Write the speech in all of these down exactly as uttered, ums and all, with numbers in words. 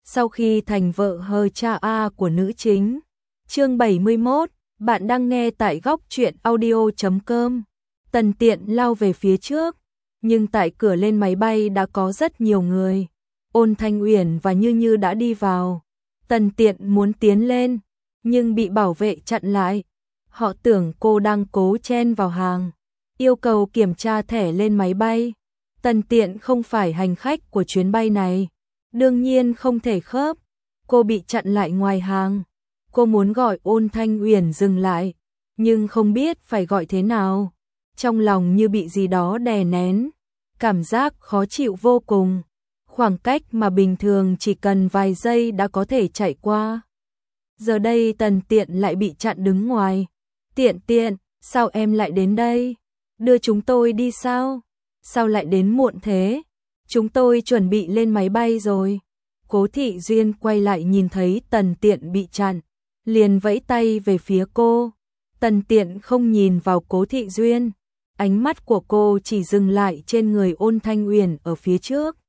sau khi thành vợ hờ cha A của nữ chính. Chương bảy mươi mốt, bạn đang nghe tại góc truyện audio chấm com. Tần Tiện lao về phía trước, nhưng tại cửa lên máy bay đã có rất nhiều người. Ôn Thanh Uyển và Như Như đã đi vào. Tần Tiện muốn tiến lên, nhưng bị bảo vệ chặn lại. Họ tưởng cô đang cố chen vào hàng, yêu cầu kiểm tra thẻ lên máy bay. Tần Tiện không phải hành khách của chuyến bay này, đương nhiên không thể khớp. Cô bị chặn lại ngoài hàng. Cô muốn gọi Ôn Thanh Uyển dừng lại, nhưng không biết phải gọi thế nào. Trong lòng như bị gì đó đè nén, cảm giác khó chịu vô cùng. Khoảng cách mà bình thường chỉ cần vài giây đã có thể chạy qua. Giờ đây Tần Tiện lại bị chặn đứng ngoài. Tiện Tiện, sao em lại đến đây? Đưa chúng tôi đi sao? Sao lại đến muộn thế? Chúng tôi chuẩn bị lên máy bay rồi. Cố Thị Duyên quay lại nhìn thấy Tần Tiện bị chặn, liền vẫy tay về phía cô. Tần Tiện không nhìn vào Cố Thị Duyên, ánh mắt của cô chỉ dừng lại trên người Ôn Thanh Uyển ở phía trước.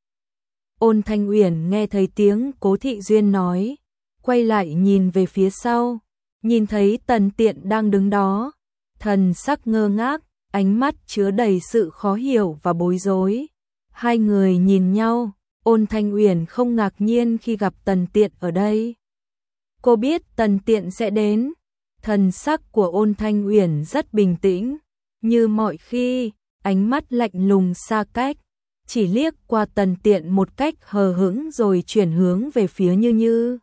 Ôn Thanh Uyển nghe thấy tiếng Cố Thị Duyên nói, quay lại nhìn về phía sau, nhìn thấy Tần Tiện đang đứng đó, thần sắc ngơ ngác, ánh mắt chứa đầy sự khó hiểu và bối rối. Hai người nhìn nhau, Ôn Thanh Uyển không ngạc nhiên khi gặp Tần Tiện ở đây. Cô biết Tần Tiện sẽ đến. Thần sắc của Ôn Thanh Uyển rất bình tĩnh, như mọi khi, ánh mắt lạnh lùng xa cách, chỉ liếc qua Tần Tiện một cách hờ hững rồi chuyển hướng về phía Như Như.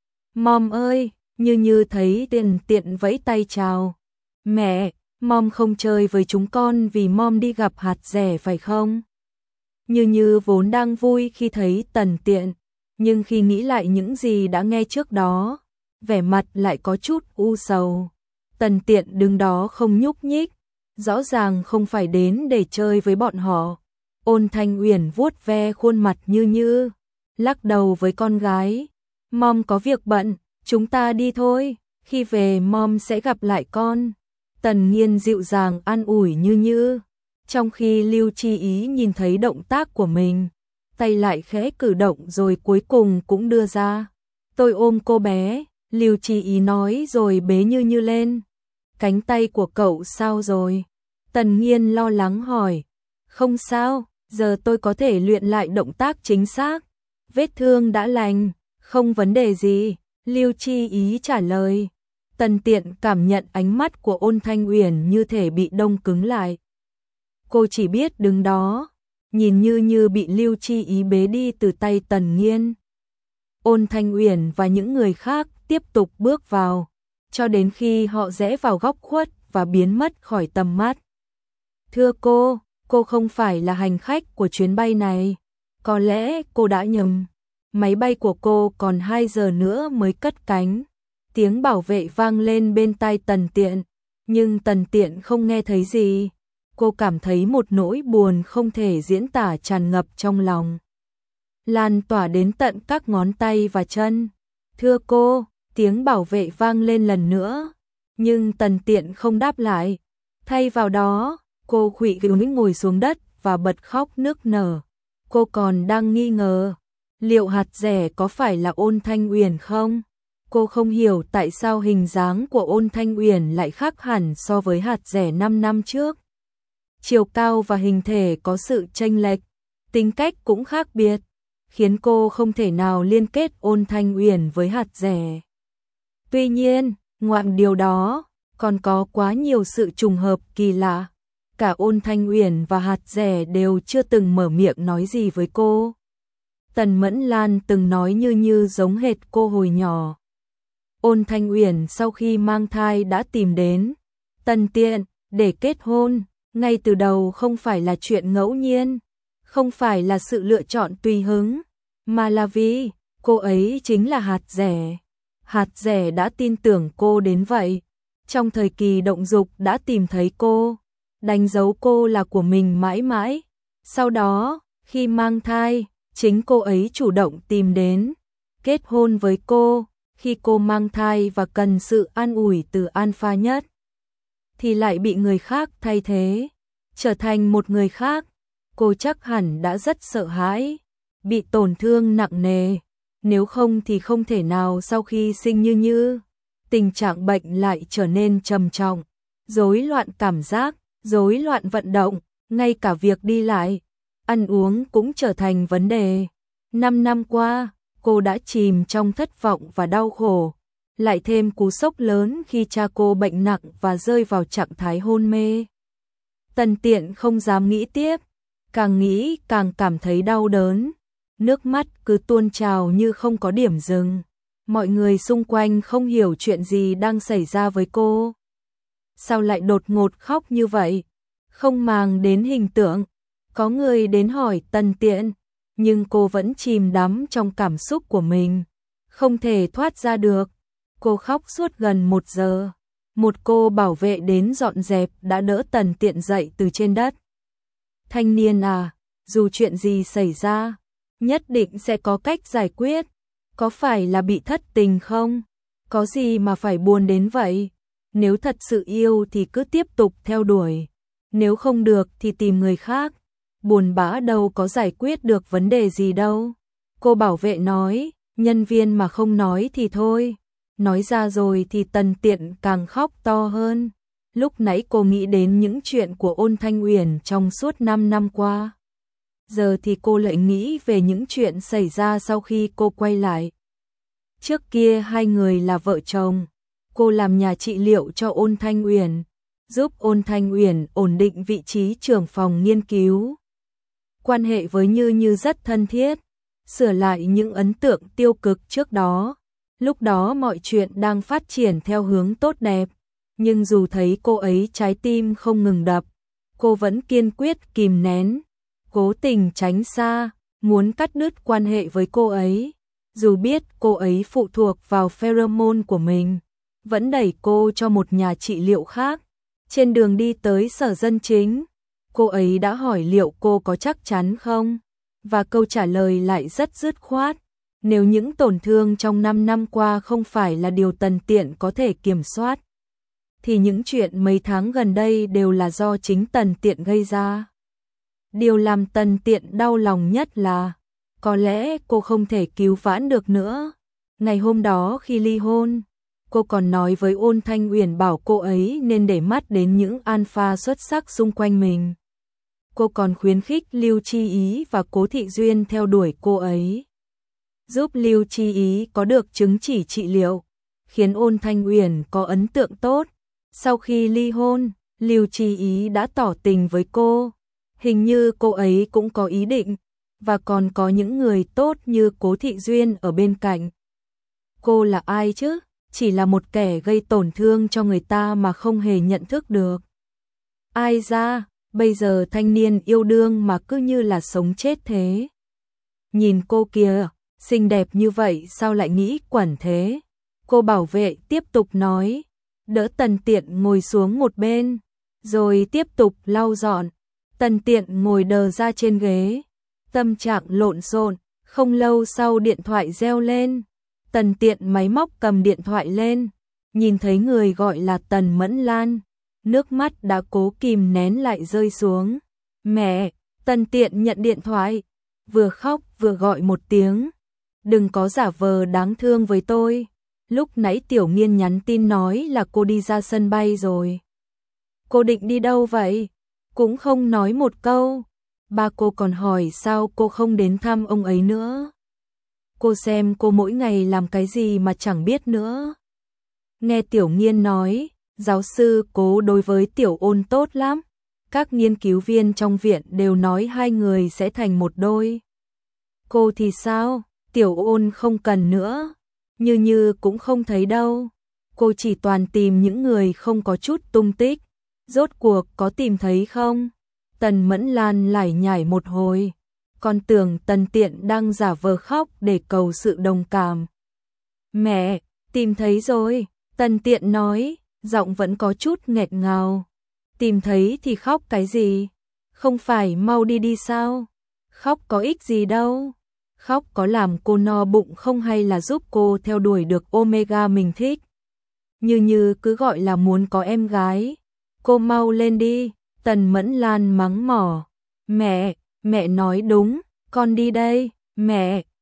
Mom ơi, Như Như thấy Tần Tiện vẫy tay chào. Mẹ, Mom không chơi với chúng con vì Mom đi gặp hạt rẻ phải không? Như Như vốn đang vui khi thấy Tần Tiện, nhưng khi nghĩ lại những gì đã nghe trước đó, vẻ mặt lại có chút u sầu. Tần Tiện đứng đó không nhúc nhích, rõ ràng không phải đến để chơi với bọn họ. Ôn Thanh Uyển vuốt ve khuôn mặt Như Như, lắc đầu với con gái. Mom có việc bận, chúng ta đi thôi, khi về Mom sẽ gặp lại con. Tần Nghiên dịu dàng an ủi Như Như, trong khi Lưu Chi Ý nhìn thấy động tác của mình, tay lại khẽ cử động rồi cuối cùng cũng đưa ra. Tôi ôm cô bé, Lưu Chi Ý nói rồi bế Như Như lên. Cánh tay của cậu sao rồi? Tần Nghiên lo lắng hỏi. Không sao, giờ tôi có thể luyện lại động tác chính xác. Vết thương đã lành, không vấn đề gì, Lưu Chi Ý trả lời. Tần Tiện cảm nhận ánh mắt của Ôn Thanh Uyển như thể bị đông cứng lại. Cô chỉ biết đứng đó, nhìn Như Như bị Lưu Chi Ý bế đi từ tay Tần Nghiên. Ôn Thanh Uyển và những người khác tiếp tục bước vào, cho đến khi họ rẽ vào góc khuất và biến mất khỏi tầm mắt. Thưa cô, cô không phải là hành khách của chuyến bay này. Có lẽ cô đã nhầm. Máy bay của cô còn hai giờ nữa mới cất cánh. Tiếng bảo vệ vang lên bên tai Tần Tiện, nhưng Tần Tiện không nghe thấy gì. Cô cảm thấy một nỗi buồn không thể diễn tả tràn ngập trong lòng, lan tỏa đến tận các ngón tay và chân. Thưa cô, tiếng bảo vệ vang lên lần nữa, nhưng Tần Tiện không đáp lại. Thay vào đó, cô khuỵu gối ngồi xuống đất và bật khóc nức nở. Cô còn đang nghi ngờ, liệu hạt rẻ có phải là Ôn Thanh Uyển không? Cô không hiểu tại sao hình dáng của Ôn Thanh Uyển lại khác hẳn so với hạt rẻ năm năm trước. Chiều cao và hình thể có sự chênh lệch, tính cách cũng khác biệt, khiến cô không thể nào liên kết Ôn Thanh Uyển với hạt rẻ. Tuy nhiên, ngoại điều đó, còn có quá nhiều sự trùng hợp kỳ lạ. Cả Ôn Thanh Uyển và hạt rẻ đều chưa từng mở miệng nói gì với cô. Tần Mẫn Lan từng nói Như Như giống hệt cô hồi nhỏ. Ôn Thanh Uyển sau khi mang thai đã tìm đến Tần Tiện để kết hôn, ngay từ đầu không phải là chuyện ngẫu nhiên, không phải là sự lựa chọn tùy hứng, mà là vì cô ấy chính là hạt rẻ. Hạt rẻ đã tin tưởng cô đến vậy, trong thời kỳ động dục đã tìm thấy cô, đánh dấu cô là của mình mãi mãi. Sau đó, khi mang thai, chính cô ấy chủ động tìm đến, kết hôn với cô. Khi cô mang thai và cần sự an ủi từ Alpha nhất, thì lại bị người khác thay thế, trở thành một người khác. Cô chắc hẳn đã rất sợ hãi, bị tổn thương nặng nề. nếu không thì không thể nào sau khi sinh Như Như, tình trạng bệnh lại trở nên trầm trọng, rối loạn cảm giác, rối loạn vận động, ngay cả việc đi lại, ăn uống cũng trở thành vấn đề. Năm năm qua, cô đã chìm trong thất vọng và đau khổ, lại thêm cú sốc lớn khi cha cô bệnh nặng và rơi vào trạng thái hôn mê. Tần Tiện không dám nghĩ tiếp, càng nghĩ càng cảm thấy đau đớn, nước mắt cứ tuôn trào như không có điểm dừng. Mọi người xung quanh không hiểu chuyện gì đang xảy ra với cô. Sao lại đột ngột khóc như vậy? Không màng đến hình tượng. Có người đến hỏi Tần Tiện, nhưng cô vẫn chìm đắm trong cảm xúc của mình, không thể thoát ra được. Cô khóc suốt gần một giờ. Một cô bảo vệ đến dọn dẹp đã đỡ Tần Tiện dậy từ trên đất. Thanh niên à, dù chuyện gì xảy ra, nhất định sẽ có cách giải quyết. Có phải là bị thất tình không? Có gì mà phải buồn đến vậy? Nếu thật sự yêu thì cứ tiếp tục theo đuổi. Nếu không được thì tìm người khác. Buồn bã đâu có giải quyết được vấn đề gì đâu. Cô bảo vệ nói, nhân viên mà không nói thì thôi. Nói ra rồi thì Tần Tiện càng khóc to hơn. Lúc nãy cô nghĩ đến những chuyện của Ôn Thanh Uyển trong suốt năm năm qua. Giờ thì cô lại nghĩ về những chuyện xảy ra sau khi cô quay lại. Trước kia hai người là vợ chồng. Cô làm nhà trị liệu cho Ôn Thanh Uyển, giúp Ôn Thanh Uyển ổn định vị trí trưởng phòng nghiên cứu. Quan hệ với Như Như rất thân thiết, sửa lại những ấn tượng tiêu cực trước đó. Lúc đó mọi chuyện đang phát triển theo hướng tốt đẹp, nhưng dù thấy cô ấy trái tim không ngừng đập, cô vẫn kiên quyết kìm nén, cố tình tránh xa, muốn cắt đứt quan hệ với cô ấy. Dù biết cô ấy phụ thuộc vào pheromone của mình, vẫn đẩy cô cho một nhà trị liệu khác. Trên đường đi tới sở dân chính, cô ấy đã hỏi liệu cô có chắc chắn không, và câu trả lời lại rất dứt khoát. Nếu những tổn thương trong năm năm qua không phải là điều Tần Tiện có thể kiểm soát, thì những chuyện mấy tháng gần đây đều là do chính Tần Tiện gây ra. Điều làm Tần Tiện đau lòng nhất là, có lẽ cô không thể cứu vãn được nữa. Ngày hôm đó khi ly hôn, cô còn nói với Ôn Thanh Uyển bảo cô ấy nên để mắt đến những alpha xuất sắc xung quanh mình. Cô còn khuyến khích Lưu Chi Ý và Cố Thị Duyên theo đuổi cô ấy, giúp Lưu Chi Ý có được chứng chỉ trị liệu, khiến Ôn Thanh Uyển có ấn tượng tốt. Sau khi ly hôn, Lưu Chi Ý đã tỏ tình với cô, hình như cô ấy cũng có ý định, và còn có những người tốt như Cố Thị Duyên ở bên cạnh. Cô là ai chứ? Chỉ là một kẻ gây tổn thương cho người ta mà không hề nhận thức được. Ai ra, bây giờ thanh niên yêu đương mà cứ như là sống chết thế. Nhìn cô kìa, xinh đẹp như vậy sao lại nghĩ quẩn thế? Cô bảo vệ tiếp tục nói, đỡ Tần Tiện ngồi xuống một bên, rồi tiếp tục lau dọn. Tần Tiện ngồi đờ ra trên ghế, tâm trạng lộn xộn. Không lâu sau điện thoại reo lên. Tần Tiện máy móc cầm điện thoại lên, nhìn thấy người gọi là Tần Mẫn Lan, nước mắt đã cố kìm nén lại rơi xuống. Mẹ! Tần Tiện nhận điện thoại, vừa khóc vừa gọi một tiếng. Đừng có giả vờ đáng thương với tôi. Lúc nãy Tiểu Nghiên nhắn tin nói là cô đi ra sân bay rồi. Cô định đi đâu vậy? Cũng không nói một câu. Ba cô còn hỏi sao cô không đến thăm ông ấy nữa. Cô xem cô mỗi ngày làm cái gì mà chẳng biết nữa. Nghe Tiểu Nghiên nói, giáo sư Cố đối với Tiểu Ôn tốt lắm. Các nghiên cứu viên trong viện đều nói hai người sẽ thành một đôi. Cô thì sao? Tiểu Ôn không cần nữa. Như Như cũng không thấy đâu. Cô chỉ toàn tìm những người không có chút tung tích. Rốt cuộc có tìm thấy không? Tần Mẫn Lan lải nhải một hồi. Con tưởng Tần Tiện đang giả vờ khóc để cầu sự đồng cảm. Mẹ, tìm thấy rồi. Tần Tiện nói, giọng vẫn có chút nghẹt ngào. Tìm thấy thì khóc cái gì? Không phải mau đi đi sao? Khóc có ích gì đâu. Khóc có làm cô no bụng không hay là giúp cô theo đuổi được Omega mình thích? Như Như cứ gọi là muốn có em gái. Cô mau lên đi. Tần Mẫn Lan mắng mỏ. Mẹ, mẹ nói đúng, con đi đây. Mẹ,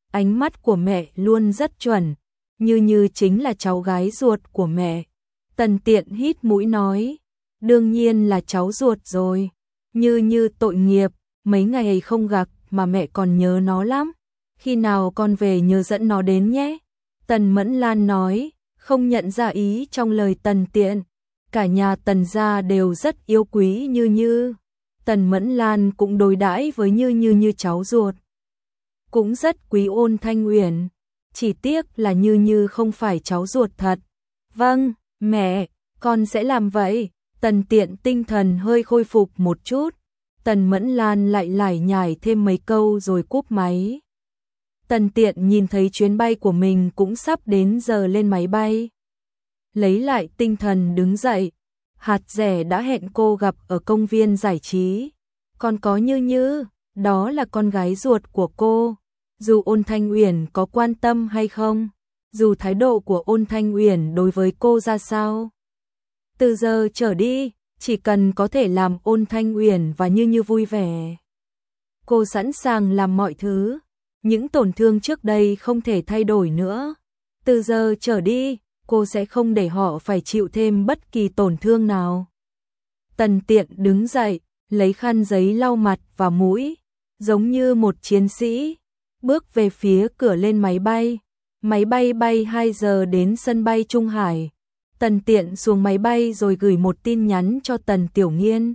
ánh mắt của mẹ luôn rất chuẩn, Như Như chính là cháu gái ruột của mẹ. Tần Tiện hít mũi nói, đương nhiên là cháu ruột rồi. Như Như tội nghiệp, mấy ngày không gặp mà mẹ còn nhớ nó lắm. Khi nào con về nhớ dẫn nó đến nhé. Tần Mẫn Lan nói, không nhận ra ý trong lời Tần Tiện. Cả nhà Tần gia đều rất yêu quý Như Như. Tần Mẫn Lan cũng đối đãi với Như Như như cháu ruột. Cũng rất quý Ôn Thanh Uyển. Chỉ tiếc là Như Như không phải cháu ruột thật. Vâng, mẹ, con sẽ làm vậy. Tần Tiện tinh thần hơi khôi phục một chút. Tần Mẫn Lan lại lải nhải thêm mấy câu rồi cúp máy. Tần Tiện nhìn thấy chuyến bay của mình cũng sắp đến giờ lên máy bay. Lấy lại tinh thần đứng dậy. Hạt Rẻ đã hẹn cô gặp ở công viên giải trí. Còn có Như Như, đó là con gái ruột của cô. Dù Ôn Thanh Uyển có quan tâm hay không, dù thái độ của Ôn Thanh Uyển đối với cô ra sao, từ giờ trở đi, chỉ cần có thể làm Ôn Thanh Uyển và Như Như vui vẻ, cô sẵn sàng làm mọi thứ. Những tổn thương trước đây không thể thay đổi nữa. Từ giờ trở đi, cô sẽ không để họ phải chịu thêm bất kỳ tổn thương nào. Tần Tiện đứng dậy, lấy khăn giấy lau mặt và mũi, giống như một chiến sĩ, bước về phía cửa lên máy bay. Máy bay bay hai giờ đến sân bay Trung Hải. Tần Tiện xuống máy bay rồi gửi một tin nhắn cho Tần Tiểu Nghiên.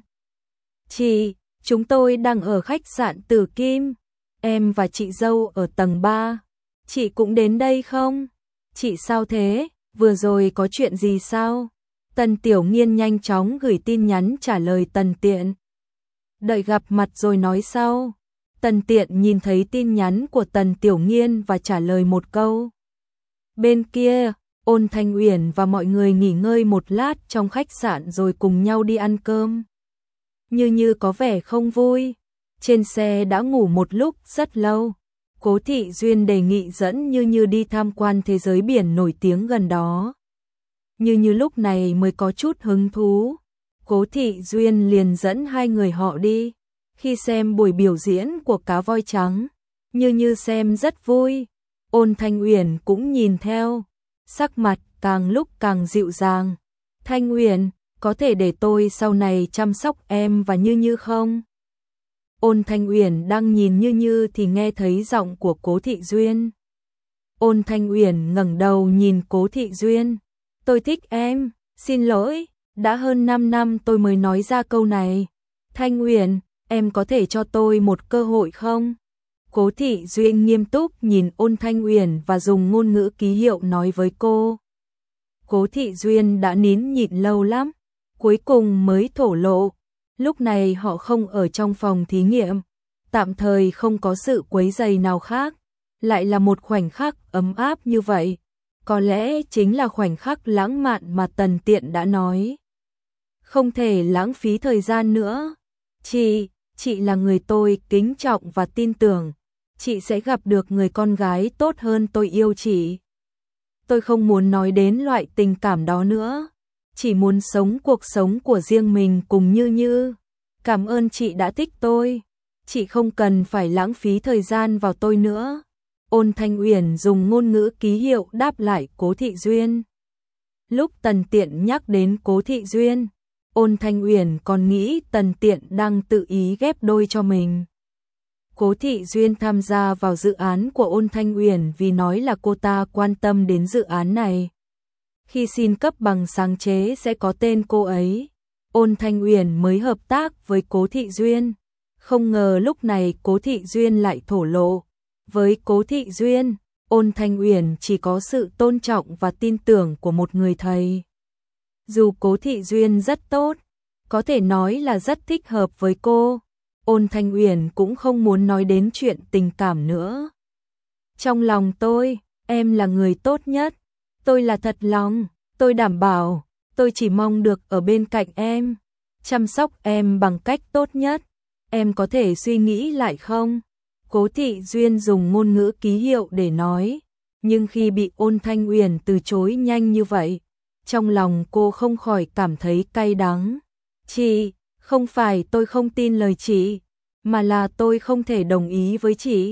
Chị, chúng tôi đang ở khách sạn Tử Kim. Em và chị dâu ở tầng ba. Chị cũng đến đây không? Chị sao thế? Vừa rồi có chuyện gì sao? Tần Tiểu Nghiên nhanh chóng gửi tin nhắn trả lời Tần Tiện. Đợi gặp mặt rồi nói sau. Tần Tiện nhìn thấy tin nhắn của Tần Tiểu Nghiên và trả lời một câu. Bên kia, Ôn Thanh Uyển và mọi người nghỉ ngơi một lát trong khách sạn rồi cùng nhau đi ăn cơm. Như Như có vẻ không vui. Trên xe đã ngủ một lúc rất lâu. Cố Thị Duyên đề nghị dẫn Như Như đi tham quan thế giới biển nổi tiếng gần đó. Như Như lúc này mới có chút hứng thú. Cố Thị Duyên liền dẫn hai người họ đi. Khi xem buổi biểu diễn của cá voi trắng, Như Như xem rất vui. Ôn Thanh Uyển cũng nhìn theo, sắc mặt càng lúc càng dịu dàng. Thanh Uyển, có thể để tôi sau này chăm sóc em và Như Như không? Ôn Thanh Uyển đang nhìn Như Như thì nghe thấy giọng của Cố Thị Duyên. Ôn Thanh Uyển ngẩng đầu nhìn Cố Thị Duyên. Tôi thích em, xin lỗi, đã hơn năm năm tôi mới nói ra câu này. Thanh Uyển, em có thể cho tôi một cơ hội không? Cố Thị Duyên nghiêm túc nhìn Ôn Thanh Uyển và dùng ngôn ngữ ký hiệu nói với cô. Cố Thị Duyên đã nín nhịn lâu lắm, cuối cùng mới thổ lộ. Lúc này họ không ở trong phòng thí nghiệm, tạm thời không có sự quấy rầy nào khác, lại là một khoảnh khắc ấm áp như vậy. Có lẽ chính là khoảnh khắc lãng mạn mà Tần Tiện đã nói. Không thể lãng phí thời gian nữa. Chị, chị là người tôi kính trọng và tin tưởng. Chị sẽ gặp được người con gái tốt hơn tôi yêu chị. Tôi không muốn nói đến loại tình cảm đó nữa. Chỉ muốn sống cuộc sống của riêng mình cùng Như Như. Cảm ơn chị đã thích tôi. Chị không cần phải lãng phí thời gian vào tôi nữa. Ôn Thanh Uyển dùng ngôn ngữ ký hiệu đáp lại Cố Thị Duyên. Lúc Tần Tiện nhắc đến Cố Thị Duyên, Ôn Thanh Uyển còn nghĩ Tần Tiện đang tự ý ghép đôi cho mình. Cố Thị Duyên tham gia vào dự án của Ôn Thanh Uyển vì nói là cô ta quan tâm đến dự án này. Khi xin cấp bằng sáng chế sẽ có tên cô ấy. Ôn Thanh Uyển mới hợp tác với Cố Thị Duyên. Không ngờ lúc này Cố Thị Duyên lại thổ lộ. Với Cố Thị Duyên, Ôn Thanh Uyển chỉ có sự tôn trọng và tin tưởng của một người thầy. Dù Cố Thị Duyên rất tốt, có thể nói là rất thích hợp với cô, Ôn Thanh Uyển cũng không muốn nói đến chuyện tình cảm nữa. Trong lòng tôi, em là người tốt nhất. Tôi là thật lòng, tôi đảm bảo, tôi chỉ mong được ở bên cạnh em, chăm sóc em bằng cách tốt nhất. Em có thể suy nghĩ lại không? Cố Thị Duyên dùng ngôn ngữ ký hiệu để nói, nhưng khi bị Ôn Thanh Uyển từ chối nhanh như vậy, trong lòng cô không khỏi cảm thấy cay đắng. Chị, không phải tôi không tin lời chị, mà là tôi không thể đồng ý với chị.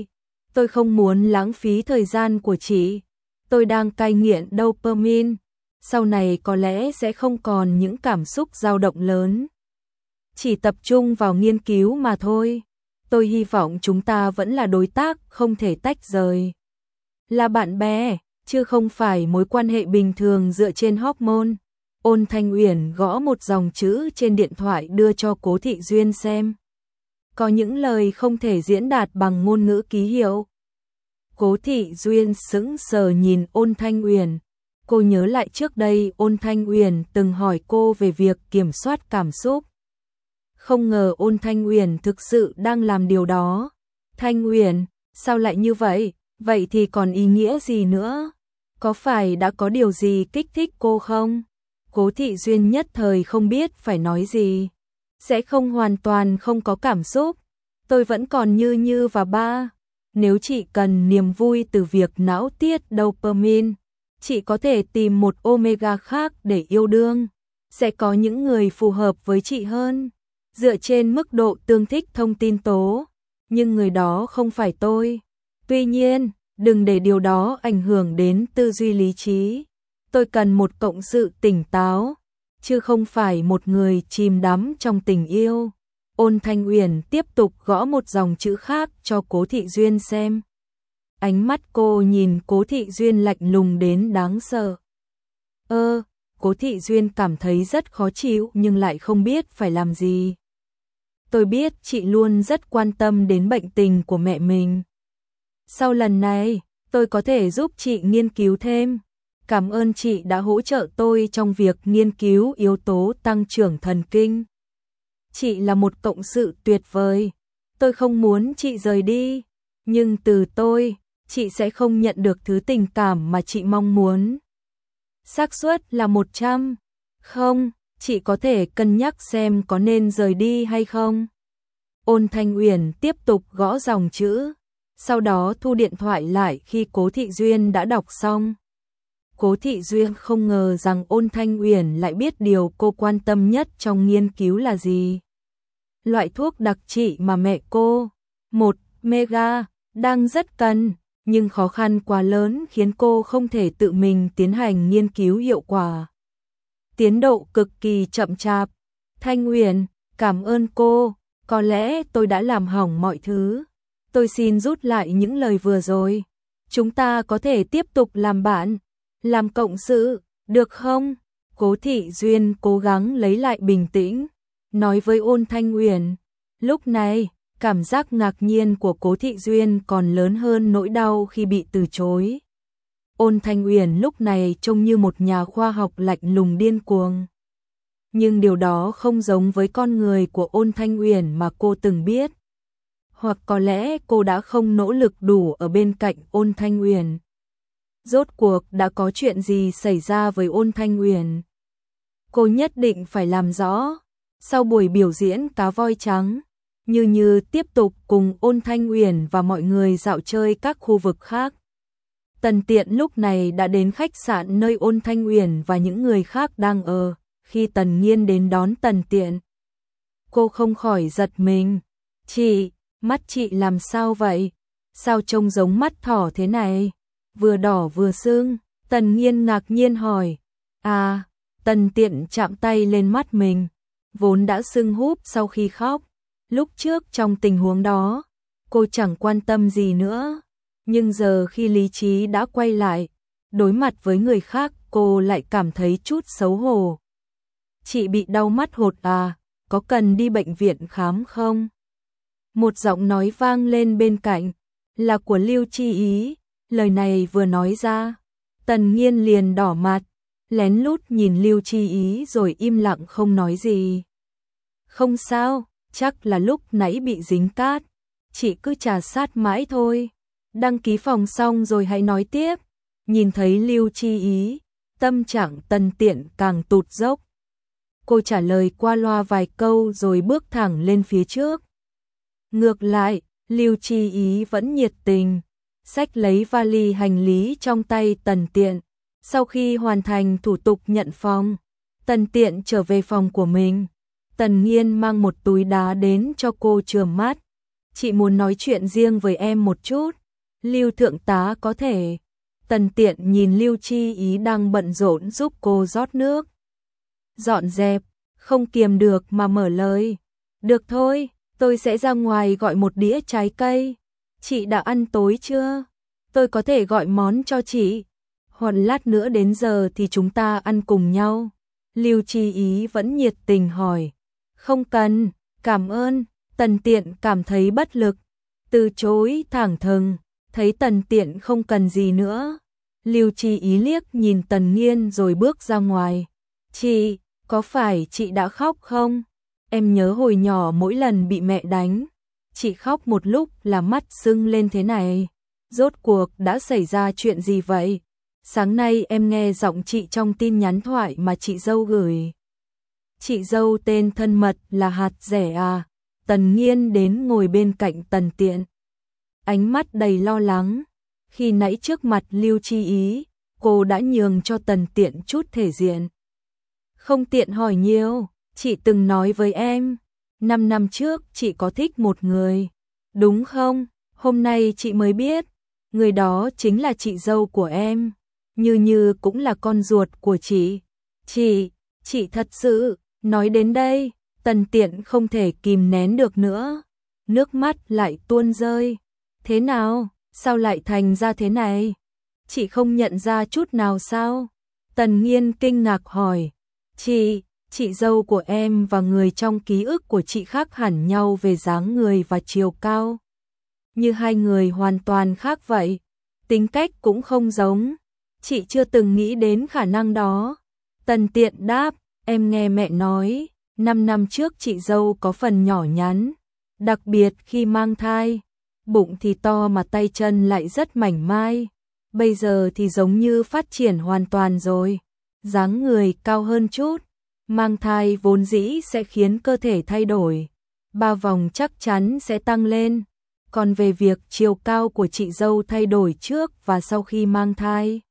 Tôi không muốn lãng phí thời gian của chị. Tôi đang cai nghiện dopamine. Sau này có lẽ sẽ không còn những cảm xúc dao động lớn. Chỉ tập trung vào nghiên cứu mà thôi. Tôi hy vọng chúng ta vẫn là đối tác không thể tách rời. Là bạn bè, chứ không phải mối quan hệ bình thường dựa trên hormone. Ôn Thanh Uyển gõ một dòng chữ trên điện thoại đưa cho Cố Thị Duyên xem. Có những lời không thể diễn đạt bằng ngôn ngữ ký hiệu. Cố Thị Duyên sững sờ nhìn Ôn Thanh Uyển. Cô nhớ lại trước đây Ôn Thanh Uyển từng hỏi cô về việc kiểm soát cảm xúc. Không ngờ Ôn Thanh Uyển thực sự đang làm điều đó. Thanh Uyển, sao lại như vậy? Vậy thì còn ý nghĩa gì nữa? Có phải đã có điều gì kích thích cô không? Cố Thị Duyên nhất thời không biết phải nói gì. Sẽ không hoàn toàn không có cảm xúc. Tôi vẫn còn như Như và ba. Nếu chị cần niềm vui từ việc não tiết dopamine, chị có thể tìm một omega khác để yêu đương. Sẽ có những người phù hợp với chị hơn, dựa trên mức độ tương thích thông tin tố. Nhưng người đó không phải tôi. Tuy nhiên, đừng để điều đó ảnh hưởng đến tư duy lý trí. Tôi cần một cộng sự tỉnh táo, chứ không phải một người chìm đắm trong tình yêu. Ôn Thanh Uyển tiếp tục gõ một dòng chữ khác cho Cố Thị Duyên xem. Ánh mắt cô nhìn Cố Thị Duyên lạnh lùng đến đáng sợ. Ơ, Cố Thị Duyên cảm thấy rất khó chịu nhưng lại không biết phải làm gì. Tôi biết chị luôn rất quan tâm đến bệnh tình của mẹ mình. Sau lần này, tôi có thể giúp chị nghiên cứu thêm. Cảm ơn chị đã hỗ trợ tôi trong việc nghiên cứu yếu tố tăng trưởng thần kinh. Chị là một cộng sự tuyệt vời. Tôi không muốn chị rời đi, nhưng từ tôi, chị sẽ không nhận được thứ tình cảm mà chị mong muốn. Xác suất là một trăm. Không, chị có thể cân nhắc xem có nên rời đi hay không. Ôn Thanh Uyển tiếp tục gõ dòng chữ, sau đó thu điện thoại lại khi Cố Thị Duyên đã đọc xong. Cố Thị Duyên không ngờ rằng Ôn Thanh Uyển lại biết điều cô quan tâm nhất trong nghiên cứu là gì. Loại thuốc đặc trị mà mẹ cô, một mega, đang rất cần, nhưng khó khăn quá lớn khiến cô không thể tự mình tiến hành nghiên cứu hiệu quả. Tiến độ cực kỳ chậm chạp. Thanh Uyển, cảm ơn cô, có lẽ tôi đã làm hỏng mọi thứ. Tôi xin rút lại những lời vừa rồi. Chúng ta có thể tiếp tục làm bạn, làm cộng sự, được không? Cố Thị Duyên cố gắng lấy lại bình tĩnh, nói với Ôn Thanh Uyển. Lúc này, cảm giác ngạc nhiên của Cố Thị Duyên còn lớn hơn nỗi đau khi bị từ chối. Ôn Thanh Uyển lúc này trông như một nhà khoa học lạnh lùng điên cuồng. Nhưng điều đó không giống với con người của Ôn Thanh Uyển mà cô từng biết. Hoặc có lẽ cô đã không nỗ lực đủ ở bên cạnh Ôn Thanh Uyển. Rốt cuộc đã có chuyện gì xảy ra với Ôn Thanh Uyển? Cô nhất định phải làm rõ. Sau buổi biểu diễn cá voi trắng, Như Như tiếp tục cùng Ôn Thanh Uyển và mọi người dạo chơi các khu vực khác. Tần Tiện lúc này đã đến khách sạn nơi Ôn Thanh Uyển và những người khác đang ở. Khi Tần Nghiên đến đón Tần Tiện, cô không khỏi giật mình. Chị, mắt chị làm sao vậy? Sao trông giống mắt thỏ thế này? Vừa đỏ vừa sưng. Tần Nghiên ngạc nhiên hỏi. À, Tần Tiện chạm tay lên mắt mình, vốn đã sưng húp sau khi khóc. Lúc trước trong tình huống đó, cô chẳng quan tâm gì nữa. Nhưng giờ khi lý trí đã quay lại, đối mặt với người khác cô lại cảm thấy chút xấu hổ. Chị bị đau mắt hột à, có cần đi bệnh viện khám không? Một giọng nói vang lên bên cạnh, là của Lưu Chi Ý. Lời này vừa nói ra, Tần Nghiên liền đỏ mặt, lén lút nhìn Lưu Chi Ý rồi im lặng không nói gì. Không sao, chắc là lúc nãy bị dính cát, chị cứ trà sát mãi thôi. Đăng ký phòng xong rồi hãy nói tiếp. Nhìn thấy Lưu Chi Ý, tâm trạng Tần Tiện càng tụt dốc. Cô trả lời qua loa vài câu rồi bước thẳng lên phía trước. Ngược lại, Lưu Chi Ý vẫn nhiệt tình, xách lấy vali hành lý trong tay Tần Tiện. Sau khi hoàn thành thủ tục nhận phòng, Tần Tiện trở về phòng của mình. Tần Nghiên mang một túi đá đến cho cô chườm mắt. Chị muốn nói chuyện riêng với em một chút. Lưu thượng tá có thể. Tần Tiện nhìn Lưu Chi Ý đang bận rộn giúp cô rót nước, dọn dẹp, không kiềm được mà mở lời. Được thôi, tôi sẽ ra ngoài gọi một đĩa trái cây. Chị đã ăn tối chưa? Tôi có thể gọi món cho chị. Hoặc lát nữa đến giờ thì chúng ta ăn cùng nhau. Lưu Chi Ý vẫn nhiệt tình hỏi. Không cần, cảm ơn. Tần Tiện cảm thấy bất lực, từ chối thẳng thừng, thấy Tần Tiện không cần gì nữa. Lưu Chi Ý liếc nhìn Tần Nghiên rồi bước ra ngoài. Chị, có phải chị đã khóc không? Em nhớ hồi nhỏ mỗi lần bị mẹ đánh, chị khóc một lúc là mắt sưng lên thế này. Rốt cuộc đã xảy ra chuyện gì vậy? Sáng nay em nghe giọng chị trong tin nhắn thoại mà chị dâu gửi. Chị dâu tên thân mật là Hạt Rẻ à? Tần Nghiên đến ngồi bên cạnh Tần Tiện, ánh mắt đầy lo lắng. Khi nãy trước mặt Lưu Chi Ý, cô đã nhường cho Tần Tiện chút thể diện. Không tiện hỏi nhiều, chị từng nói với em, năm năm trước chị có thích một người, đúng không? Hôm nay chị mới biết, người đó chính là chị dâu của em, Như Như cũng là con ruột của chị. Chị, chị thật sự, nói đến đây, Tần Tiện không thể kìm nén được nữa, nước mắt lại tuôn rơi. Thế nào, sao lại thành ra thế này? Chị không nhận ra chút nào sao? Tần Nghiên kinh ngạc hỏi. Chị, chị dâu của em và người trong ký ức của chị khác hẳn nhau về dáng người và chiều cao. Như hai người hoàn toàn khác vậy, tính cách cũng không giống. Chị chưa từng nghĩ đến khả năng đó. Tần Tiện đáp, em nghe mẹ nói, năm năm trước chị dâu có phần nhỏ nhắn, đặc biệt khi mang thai, bụng thì to mà tay chân lại rất mảnh mai. Bây giờ thì giống như phát triển hoàn toàn rồi, dáng người cao hơn chút. Mang thai vốn dĩ sẽ khiến cơ thể thay đổi, ba vòng chắc chắn sẽ tăng lên. Còn về việc chiều cao của chị dâu thay đổi trước và sau khi mang thai,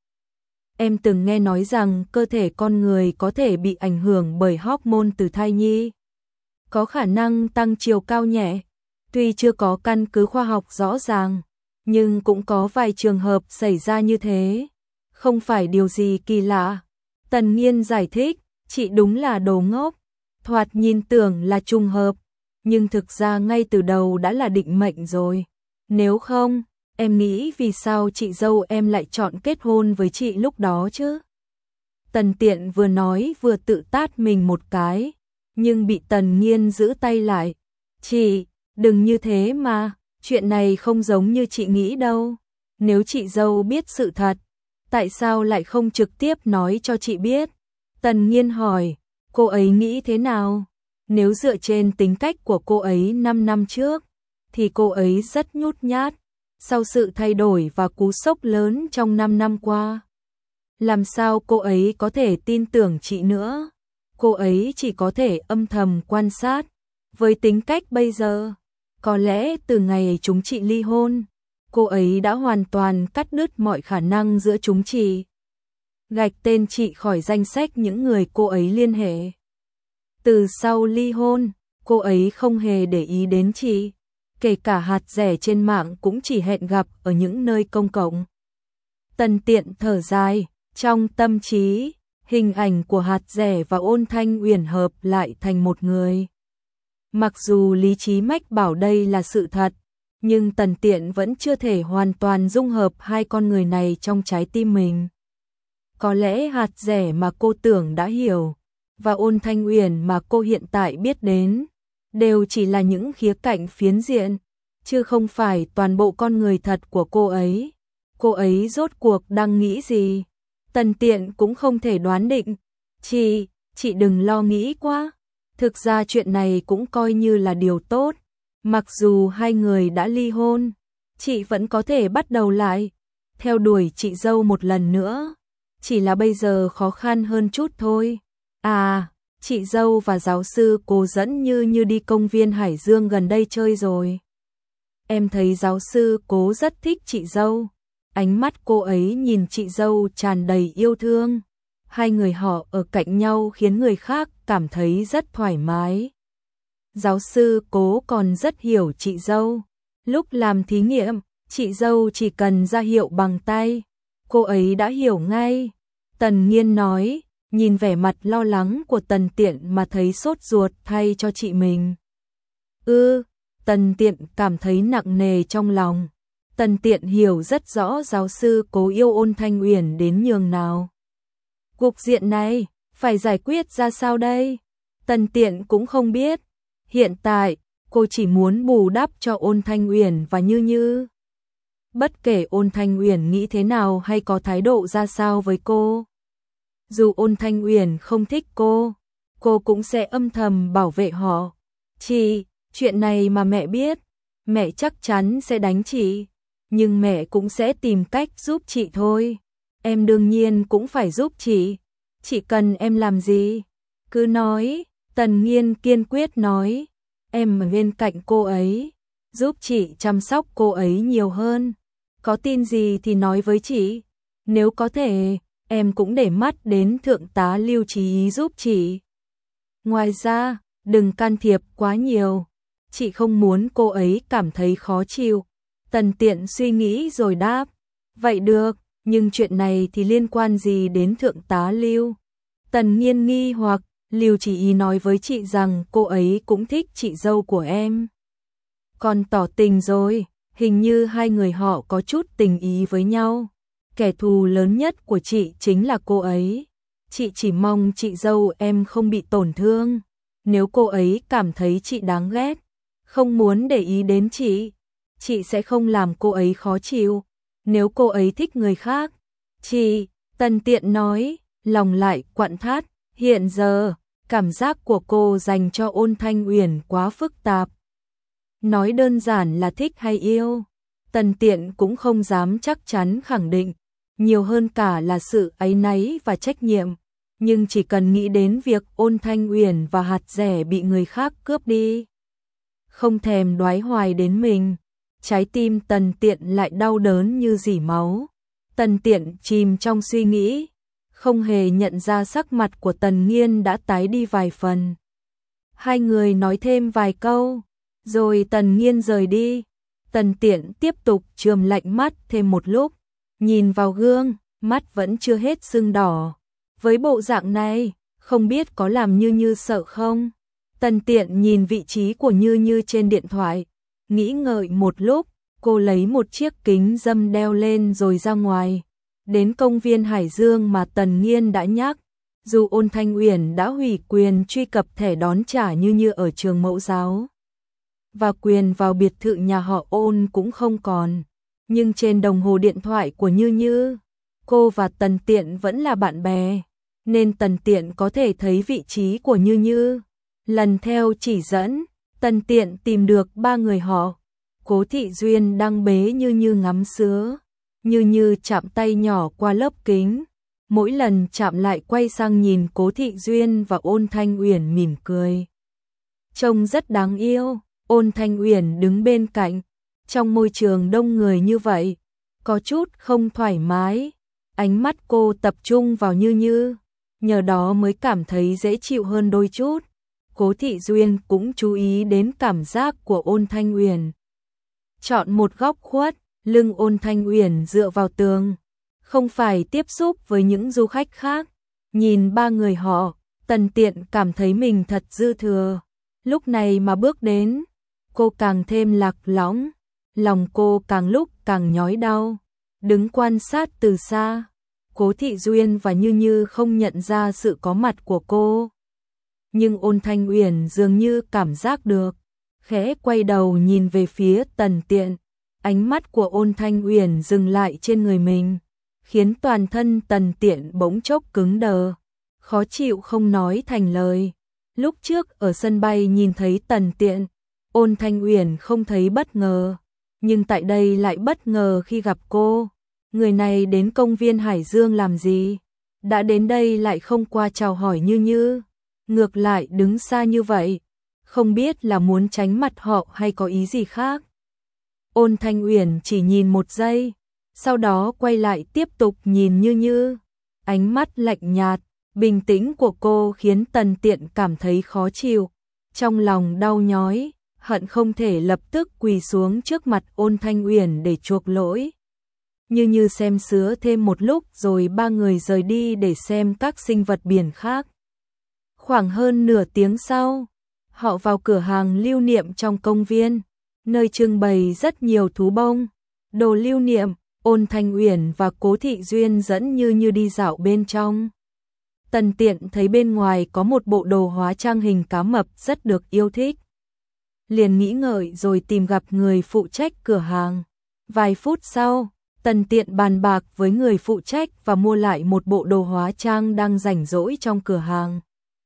em từng nghe nói rằng cơ thể con người có thể bị ảnh hưởng bởi hormone từ thai nhi, có khả năng tăng chiều cao nhẹ. Tuy chưa có căn cứ khoa học rõ ràng, nhưng cũng có vài trường hợp xảy ra như thế, không phải điều gì kỳ lạ. Tần Nghiên giải thích, chị đúng là đồ ngốc, thoạt nhìn tưởng là trùng hợp, nhưng thực ra ngay từ đầu đã là định mệnh rồi. Nếu không, em nghĩ vì sao chị dâu em lại chọn kết hôn với chị lúc đó chứ? Tần Tiện vừa nói vừa tự tát mình một cái, nhưng bị Tần Nghiên giữ tay lại. Chị, đừng như thế mà, chuyện này không giống như chị nghĩ đâu. Nếu chị dâu biết sự thật, tại sao lại không trực tiếp nói cho chị biết? Tần Nghiên hỏi, cô ấy nghĩ thế nào? Nếu dựa trên tính cách của cô ấy năm năm trước, thì cô ấy rất nhút nhát. Sau sự thay đổi và cú sốc lớn trong năm năm qua, làm sao cô ấy có thể tin tưởng chị nữa? Cô ấy chỉ có thể âm thầm quan sát. Với tính cách bây giờ, có lẽ từ ngày chúng chị ly hôn, cô ấy đã hoàn toàn cắt đứt mọi khả năng giữa chúng chị, gạch tên chị khỏi danh sách những người cô ấy liên hệ. Từ sau ly hôn, cô ấy không hề để ý đến chị, kể cả Hạt Rẻ trên mạng cũng chỉ hẹn gặp ở những nơi công cộng. Tần Tiện thở dài, trong tâm trí, hình ảnh của Hạt Rẻ và Ôn Thanh Uyển hợp lại thành một người. Mặc dù lý trí mách bảo đây là sự thật, nhưng Tần Tiện vẫn chưa thể hoàn toàn dung hợp hai con người này trong trái tim mình. Có lẽ Hạt Rẻ mà cô tưởng đã hiểu, và Ôn Thanh Uyển mà cô hiện tại biết đến, đều chỉ là những khía cạnh phiến diện, chứ không phải toàn bộ con người thật của cô ấy. Cô ấy rốt cuộc đang nghĩ gì? Tần Tiện cũng không thể đoán định. Chị, chị đừng lo nghĩ quá. Thực ra chuyện này cũng coi như là điều tốt. Mặc dù hai người đã ly hôn, chị vẫn có thể bắt đầu lại, theo đuổi chị dâu một lần nữa. Chỉ là bây giờ khó khăn hơn chút thôi. À, chị dâu và giáo sư Cố dẫn Như Như đi công viên Hải Dương gần đây chơi rồi. Em thấy giáo sư Cố rất thích chị dâu. Ánh mắt cô ấy nhìn chị dâu tràn đầy yêu thương. Hai người họ ở cạnh nhau khiến người khác cảm thấy rất thoải mái. Giáo sư Cố còn rất hiểu chị dâu. Lúc làm thí nghiệm, chị dâu chỉ cần ra hiệu bằng tay, cô ấy đã hiểu ngay. Tần Nghiên nói, nhìn vẻ mặt lo lắng của Tần Tiện mà thấy sốt ruột thay cho chị mình. Ư, Tần Tiện cảm thấy nặng nề trong lòng. Tần Tiện hiểu rất rõ giáo sư Cố yêu Ôn Thanh Uyển đến nhường nào. Cục diện này, phải giải quyết ra sao đây? Tần Tiện cũng không biết. Hiện tại, cô chỉ muốn bù đắp cho Ôn Thanh Uyển và Như Như. Bất kể Ôn Thanh Uyển nghĩ thế nào hay có thái độ ra sao với cô. Dù Ôn Thanh Uyển không thích cô, cô cũng sẽ âm thầm bảo vệ họ. Chị, chuyện này mà mẹ biết, mẹ chắc chắn sẽ đánh chị. Nhưng mẹ cũng sẽ tìm cách giúp chị thôi. Em đương nhiên cũng phải giúp chị. Chị cần em làm gì? Cứ nói. Tần Nghiên kiên quyết nói. Em ở bên cạnh cô ấy, giúp chị chăm sóc cô ấy nhiều hơn. Có tin gì thì nói với chị. Nếu có thể, em cũng để mắt đến Thượng tá Lưu Chí Ý giúp chị. Ngoài ra, đừng can thiệp quá nhiều. Chị không muốn cô ấy cảm thấy khó chịu. Tần Tiện suy nghĩ rồi đáp. Vậy được, nhưng chuyện này thì liên quan gì đến Thượng tá Lưu? Tần Nghiên nghi hoặc, Lưu Chí Ý nói với chị rằng cô ấy cũng thích chị dâu của em. Còn tỏ tình rồi, hình như hai người họ có chút tình ý với nhau. Kẻ thù lớn nhất của chị chính là cô ấy. Chị chỉ mong chị dâu em không bị tổn thương. Nếu cô ấy cảm thấy chị đáng ghét, không muốn để ý đến chị, chị sẽ không làm cô ấy khó chịu. Nếu cô ấy thích người khác, chị, Tần Tiện nói, lòng lại quặn thắt. Hiện giờ, cảm giác của cô dành cho Ôn Thanh Uyển quá phức tạp. Nói đơn giản là thích hay yêu, Tần Tiện cũng không dám chắc chắn khẳng định. Nhiều hơn cả là sự áy náy và trách nhiệm. Nhưng chỉ cần nghĩ đến việc Ôn Thanh Uyển và hạt rẻ bị người khác cướp đi, không thèm đoái hoài đến mình, trái tim Tần Tiện lại đau đớn như rỉ máu. Tần Tiện chìm trong suy nghĩ, không hề nhận ra sắc mặt của Tần Nghiên đã tái đi vài phần. Hai người nói thêm vài câu, rồi Tần Nghiên rời đi. Tần Tiện tiếp tục chườm lạnh mắt thêm một lúc, nhìn vào gương, mắt vẫn chưa hết sưng đỏ. Với bộ dạng này, không biết có làm Như Như sợ không? Tần Tiện nhìn vị trí của Như Như trên điện thoại, nghĩ ngợi một lúc, cô lấy một chiếc kính râm đeo lên rồi ra ngoài. Đến công viên Hải Dương mà Tần Nghiên đã nhắc, dù Ôn Thanh Uyển đã hủy quyền truy cập thẻ đón trả Như Như ở trường mẫu giáo, và quyền vào biệt thự nhà họ Ôn cũng không còn. Nhưng trên đồng hồ điện thoại của Như Như, cô và Tần Tiện vẫn là bạn bè, nên Tần Tiện có thể thấy vị trí của Như Như. Lần theo chỉ dẫn, Tần Tiện tìm được ba người họ. Cố Thị Duyên đang bế Như Như ngắm sứa. Như Như chạm tay nhỏ qua lớp kính, mỗi lần chạm lại quay sang nhìn Cố Thị Duyên và Ôn Thanh Uyển mỉm cười. Trông rất đáng yêu. Ôn Thanh Uyển đứng bên cạnh, trong môi trường đông người như vậy, có chút không thoải mái. Ánh mắt cô tập trung vào Như Như, nhờ đó mới cảm thấy dễ chịu hơn đôi chút. Cố Thị Duyên cũng chú ý đến cảm giác của Ôn Thanh Uyển. Chọn một góc khuất, lưng Ôn Thanh Uyển dựa vào tường, không phải tiếp xúc với những du khách khác. Nhìn ba người họ, Tần Tiện cảm thấy mình thật dư thừa. Lúc này mà bước đến, cô càng thêm lạc lõng, lòng cô càng lúc càng nhói đau. Đứng quan sát từ xa, Cố Thị Duyên và Như Như không nhận ra sự có mặt của cô. Nhưng Ôn Thanh Uyển dường như cảm giác được, khẽ quay đầu nhìn về phía Tần Tiện. Ánh mắt của Ôn Thanh Uyển dừng lại trên người mình, khiến toàn thân Tần Tiện bỗng chốc cứng đờ, khó chịu không nói thành lời. Lúc trước ở sân bay nhìn thấy Tần Tiện, Ôn Thanh Uyển không thấy bất ngờ, nhưng tại đây lại bất ngờ khi gặp cô. Người này đến công viên Hải Dương làm gì? Đã đến đây lại không qua chào hỏi Như Như, ngược lại đứng xa như vậy, không biết là muốn tránh mặt họ hay có ý gì khác. Ôn Thanh Uyển chỉ nhìn một giây, sau đó quay lại tiếp tục nhìn Như Như. Ánh mắt lạnh nhạt, bình tĩnh của cô khiến Tần Tiện cảm thấy khó chịu, trong lòng đau nhói. hận không thể lập tức quỳ xuống trước mặt Ôn Thanh Uyển để chuộc lỗi. Như Như xem sứa thêm một lúc rồi ba người rời đi để xem các sinh vật biển khác. Khoảng hơn nửa tiếng sau, họ vào cửa hàng lưu niệm trong công viên, nơi trưng bày rất nhiều thú bông, đồ lưu niệm. Ôn Thanh Uyển và Cố Thị Duyên dẫn Như Như đi dạo bên trong. Tần Tiện thấy bên ngoài có một bộ đồ hóa trang hình cá mập rất được yêu thích. Liền nghĩ ngợi rồi tìm gặp người phụ trách cửa hàng. Vài phút sau, Tần Tiện bàn bạc với người phụ trách và mua lại một bộ đồ hóa trang đang rảnh rỗi trong cửa hàng.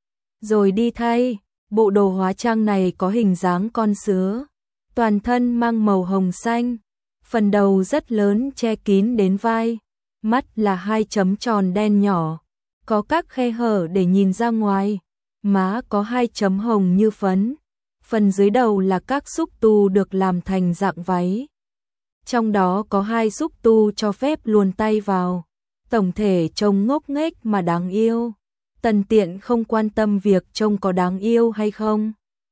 Rồi đi thay, bộ đồ hóa trang này có hình dáng con sứa, toàn thân mang màu hồng xanh, phần đầu rất lớn che kín đến vai, mắt là hai chấm tròn đen nhỏ, có các khe hở để nhìn ra ngoài, má có hai chấm hồng như phấn, phần dưới đầu là các xúc tu được làm thành dạng váy. Trong đó có hai xúc tu cho phép luồn tay vào, tổng thể trông ngốc nghếch mà đáng yêu. Tần Tiện không quan tâm việc trông có đáng yêu hay không.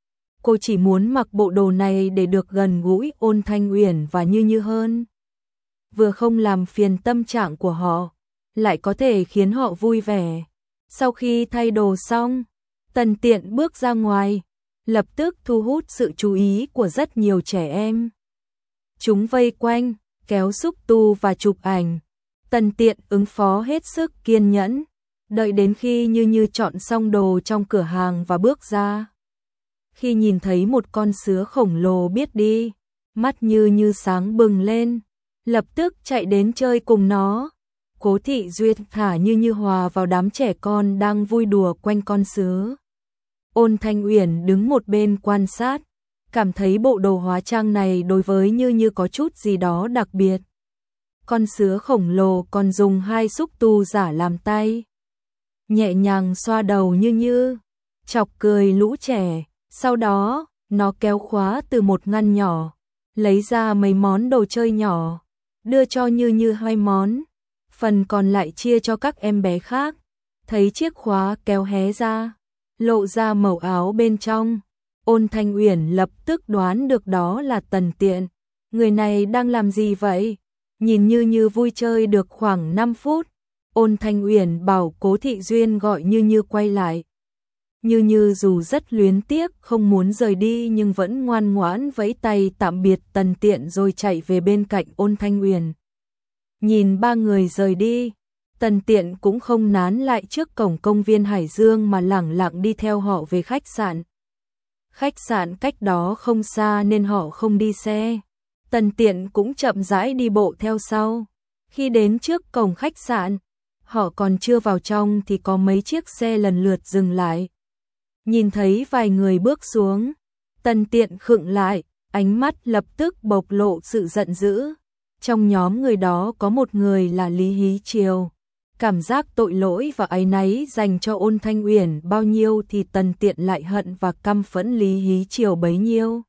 Cô chỉ muốn mặc bộ đồ này để được gần gũi Ôn Thanh Uyển và Như Như hơn. Vừa không làm phiền tâm trạng của họ, lại có thể khiến họ vui vẻ. Sau khi thay đồ xong, Tần Tiện bước ra ngoài, lập tức thu hút sự chú ý của rất nhiều trẻ em. Chúng vây quanh, kéo xúc tu và chụp ảnh. Tần Tiện ứng phó hết sức kiên nhẫn, đợi đến khi Như Như chọn xong đồ trong cửa hàng và bước ra. Khi nhìn thấy một con sứa khổng lồ biết đi, mắt Như Như sáng bừng lên, lập tức chạy đến chơi cùng nó. Cố Thị Duyên thả Như Như hòa vào đám trẻ con đang vui đùa quanh con sứa. Ôn Thanh Uyển đứng một bên quan sát, cảm thấy bộ đồ hóa trang này đối với Như Như có chút gì đó đặc biệt. Con sứa khổng lồ còn dùng hai xúc tu giả làm tay, nhẹ nhàng xoa đầu Như Như, chọc cười lũ trẻ. Sau đó, nó kéo khóa từ một ngăn nhỏ, lấy ra mấy món đồ chơi nhỏ, đưa cho Như Như hai món, phần còn lại chia cho các em bé khác. Thấy chiếc khóa kéo hé ra, lộ ra màu áo bên trong, Ôn Thanh Uyển lập tức đoán được đó là Tần Tiện. Người này đang làm gì vậy? Nhìn Như Như vui chơi được khoảng năm phút, Ôn Thanh Uyển bảo Cố Thị Duyên gọi Như Như quay lại. Như Như dù rất luyến tiếc không muốn rời đi nhưng vẫn ngoan ngoãn vẫy tay tạm biệt Tần Tiện rồi chạy về bên cạnh Ôn Thanh Uyển. Nhìn ba người rời đi, Tần Tiện cũng không nán lại trước cổng công viên Hải Dương mà lẳng lặng đi theo họ về khách sạn. Khách sạn cách đó không xa nên họ không đi xe. Tần Tiện cũng chậm rãi đi bộ theo sau. Khi đến trước cổng khách sạn, họ còn chưa vào trong thì có mấy chiếc xe lần lượt dừng lại. Nhìn thấy vài người bước xuống, Tần Tiện khựng lại, ánh mắt lập tức bộc lộ sự giận dữ. Trong nhóm người đó có một người là Lý Hí Triều. Cảm giác tội lỗi và áy náy dành cho Ôn Thanh Uyển bao nhiêu thì Tần Tiện lại hận và căm phẫn Lý Hí Triều bấy nhiêu.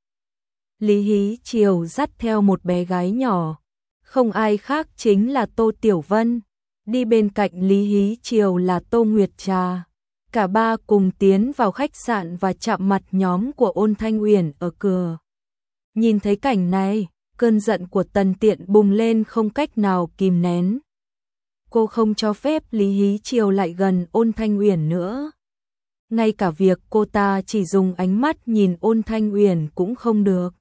Lý Hí Triều dắt theo một bé gái nhỏ, không ai khác chính là Tô Tiểu Vân. Đi bên cạnh Lý Hí Triều là Tô Nguyệt Trà. Cả ba cùng tiến vào khách sạn và chạm mặt nhóm của Ôn Thanh Uyển ở cửa. Nhìn thấy cảnh này, cơn giận của Tần Tiện bùng lên không cách nào kìm nén. Cô không cho phép Lý Hí Triều lại gần Ôn Thanh Uyển nữa. Ngay cả việc cô ta chỉ dùng ánh mắt nhìn Ôn Thanh Uyển cũng không được.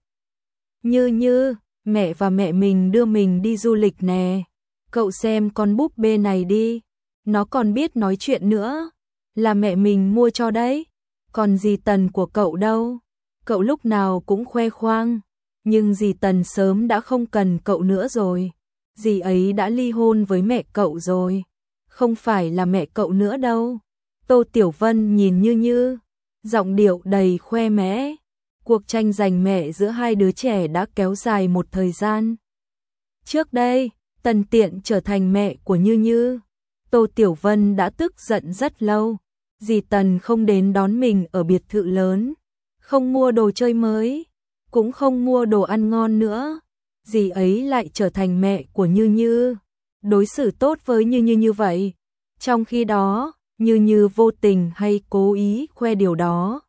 Như Như, mẹ và mẹ mình đưa mình đi du lịch nè. Cậu xem con búp bê này đi, nó còn biết nói chuyện nữa. Là mẹ mình mua cho đấy. Còn dì Tần của cậu đâu? Cậu lúc nào cũng khoe khoang, nhưng dì Tần sớm đã không cần cậu nữa rồi. Dì ấy đã ly hôn với mẹ cậu rồi, không phải là mẹ cậu nữa đâu. Tô Tiểu Vân nhìn Như Như, giọng điệu đầy khoe mẽ. Cuộc tranh giành mẹ giữa hai đứa trẻ đã kéo dài một thời gian. Trước đây, Tần Tiện trở thành mẹ của Như Như. Tô Tiểu Vân đã tức giận rất lâu. Dì Tần không đến đón mình ở biệt thự lớn, không mua đồ chơi mới, cũng không mua đồ ăn ngon nữa. Dì ấy lại trở thành mẹ của Như Như, đối xử tốt với Như Như như vậy. Trong khi đó, Như Như vô tình hay cố ý khoe điều đó,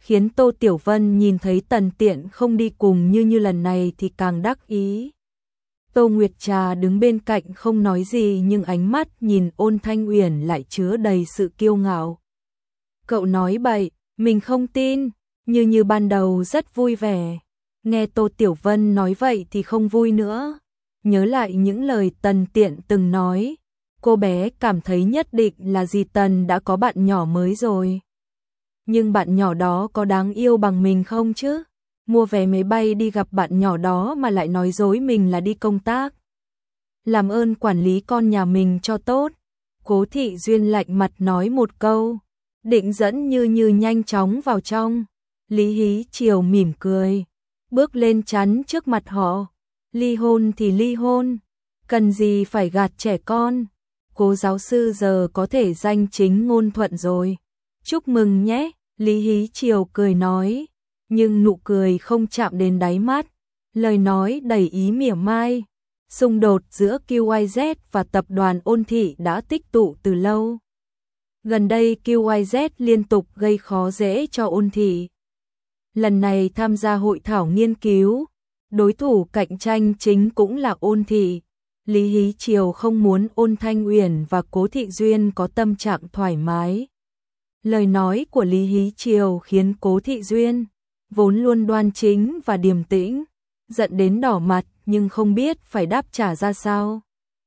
khiến Tô Tiểu Vân nhìn thấy Tần Tiện không đi cùng như như lần này thì càng đắc ý. Tô Nguyệt Trà đứng bên cạnh không nói gì nhưng ánh mắt nhìn Ôn Thanh Uyển lại chứa đầy sự kiêu ngạo. Cậu nói bậy, mình không tin, như như ban đầu rất vui vẻ. Nghe Tô Tiểu Vân nói vậy thì không vui nữa. Nhớ lại những lời Tần Tiện từng nói, cô bé cảm thấy nhất định là dì Tần đã có bạn nhỏ mới rồi. Nhưng bạn nhỏ đó có đáng yêu bằng mình không chứ? Mua vé máy bay đi gặp bạn nhỏ đó mà lại nói dối mình là đi công tác. Làm ơn quản lý con nhà mình cho tốt. Cố Thị Duyên lạnh mặt nói một câu, định dẫn Như Như nhanh chóng vào trong. Lý Hí Triều mỉm cười, bước lên chắn trước mặt họ. Ly hôn thì ly hôn, cần gì phải gạt trẻ con. Cố giáo sư giờ có thể danh chính ngôn thuận rồi. Chúc mừng nhé, Lý Hí Triều cười nói, nhưng nụ cười không chạm đến đáy mắt, lời nói đầy ý mỉa mai. Xung đột giữa quy Z và tập đoàn Ôn Thị đã tích tụ từ lâu. Gần đây quy Z liên tục gây khó dễ cho Ôn Thị. Lần này tham gia hội thảo nghiên cứu, đối thủ cạnh tranh chính cũng là Ôn Thị. Lý Hí Triều không muốn Ôn Thanh Uyển và Cố Thị Duyên có tâm trạng thoải mái. Lời nói của Lý Hí Triều khiến Cố Thị Duyên, vốn luôn đoan chính và điềm tĩnh, giận đến đỏ mặt nhưng không biết phải đáp trả ra sao.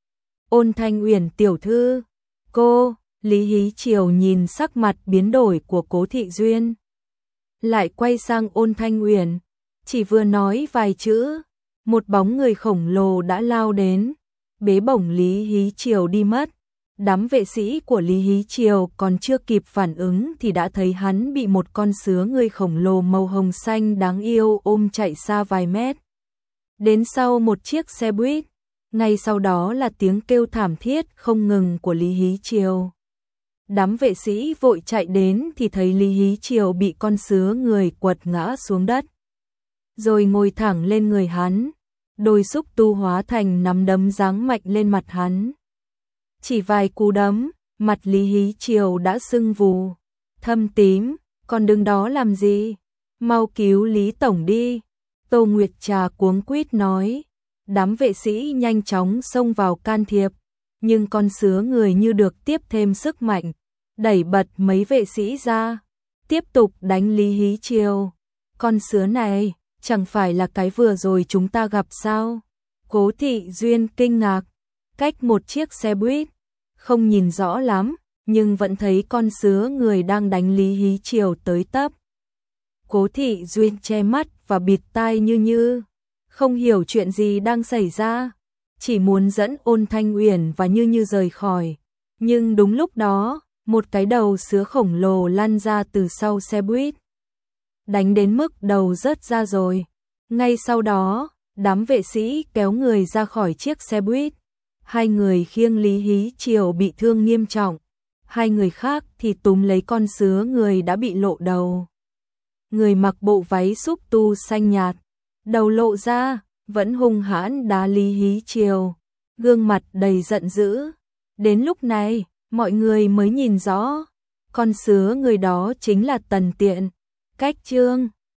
Ôn Thanh Uyển tiểu thư, cô, Lý Hí Triều nhìn sắc mặt biến đổi của Cố Thị Duyên. Lại quay sang Ôn Thanh Uyển, chỉ vừa nói vài chữ, một bóng người khổng lồ đã lao đến, bế bổng Lý Hí Triều đi mất. Đám vệ sĩ của Lý Hí Triều còn chưa kịp phản ứng thì đã thấy hắn bị một con sứa người khổng lồ màu hồng xanh đáng yêu ôm chạy xa vài mét. Đến sau một chiếc xe buýt, ngay sau đó là tiếng kêu thảm thiết không ngừng của Lý Hí Triều. Đám vệ sĩ vội chạy đến thì thấy Lý Hí Triều bị con sứa người quật ngã xuống đất, rồi ngồi thẳng lên người hắn, đôi xúc tu hóa thành nắm đấm giáng mạnh lên mặt hắn. Chỉ vài cú đấm, mặt Lý Hí Triều đã sưng vù, thâm tím, còn đứng đó làm gì? Mau cứu Lý Tổng đi. Tô Nguyệt Trà cuống quýt nói. Đám vệ sĩ nhanh chóng xông vào can thiệp, nhưng con sứa người như được tiếp thêm sức mạnh, đẩy bật mấy vệ sĩ ra, tiếp tục đánh Lý Hí Triều. Con sứa này, chẳng phải là cái vừa rồi chúng ta gặp sao? Cố Thị Duyên kinh ngạc, cách một chiếc xe buýt, không nhìn rõ lắm, nhưng vẫn thấy con sứa người đang đánh Lý Hí Triều tới tấp. Cố Thị Duyên che mắt và bịt tai Như Như, không hiểu chuyện gì đang xảy ra, chỉ muốn dẫn Ôn Thanh Uyển và Như Như rời khỏi. Nhưng đúng lúc đó, một cái đầu sứa khổng lồ lăn ra từ sau xe buýt, đánh đến mức đầu rớt ra rồi. Ngay sau đó, đám vệ sĩ kéo người ra khỏi chiếc xe buýt. Hai người khiêng Lý Hí Triều bị thương nghiêm trọng, hai người khác thì túm lấy con sứa người đã bị lộ đầu. Người mặc bộ váy xúc tu xanh nhạt, đầu lộ ra, vẫn hung hãn đá Lý Hí Triều, gương mặt đầy giận dữ. Đến lúc này, mọi người mới nhìn rõ, con sứa người đó chính là Tần Tiện. Cách chương